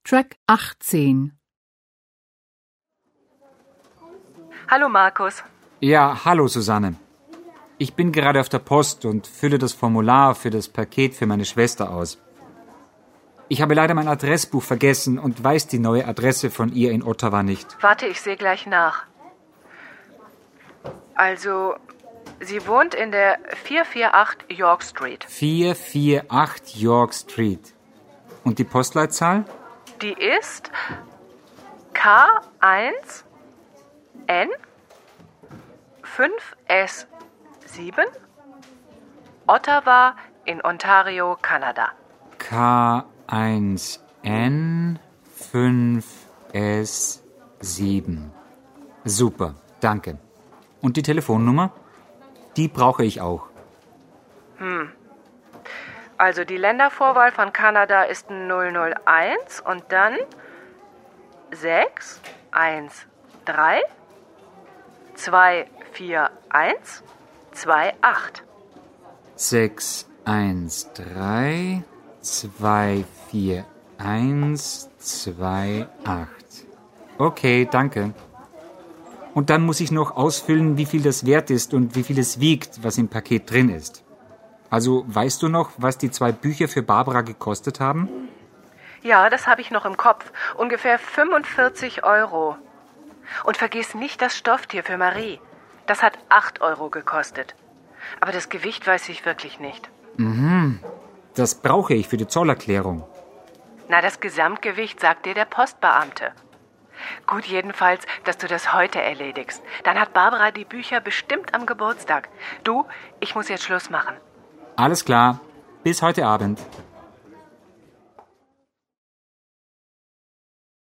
Track 18. Hallo Markus. Ja, hallo Susanne. Ich bin gerade auf der Post und fülle das Formular für das Paket für meine Schwester aus. Ich habe leider mein Adressbuch vergessen und weiß die neue Adresse von ihr in Ottawa nicht. Warte, ich sehe gleich nach. Also, sie wohnt in der 448 York Street. 448 York Street. Und die Postleitzahl? Die ist K1 N 5S7 Ottawa in Ontario, Kanada. K1N 5S7. Super, danke. Und die Telefonnummer? Die brauche ich auch. Also die Ländervorwahl von Kanada ist 001 und dann 613 241 28. 613 241 28. Okay, danke. Und dann muss ich noch ausfüllen, wie viel das wert ist und wie viel es wiegt, was im Paket drin ist. Also, weißt du noch, was die 2 Bücher für Barbara gekostet haben? Ja, das habe ich noch im Kopf. Ungefähr 45 €. Und vergiss nicht das Stofftier für Marie. Das hat 8 € gekostet. Aber das Gewicht weiß ich wirklich nicht. Das brauche ich für die Zollerklärung. Na, das Gesamtgewicht sagt dir der Postbeamte. Gut jedenfalls, dass du das heute erledigst. Dann hat Barbara die Bücher bestimmt am Geburtstag. Du, ich muss jetzt Schluss machen. Alles klar. Bis heute Abend.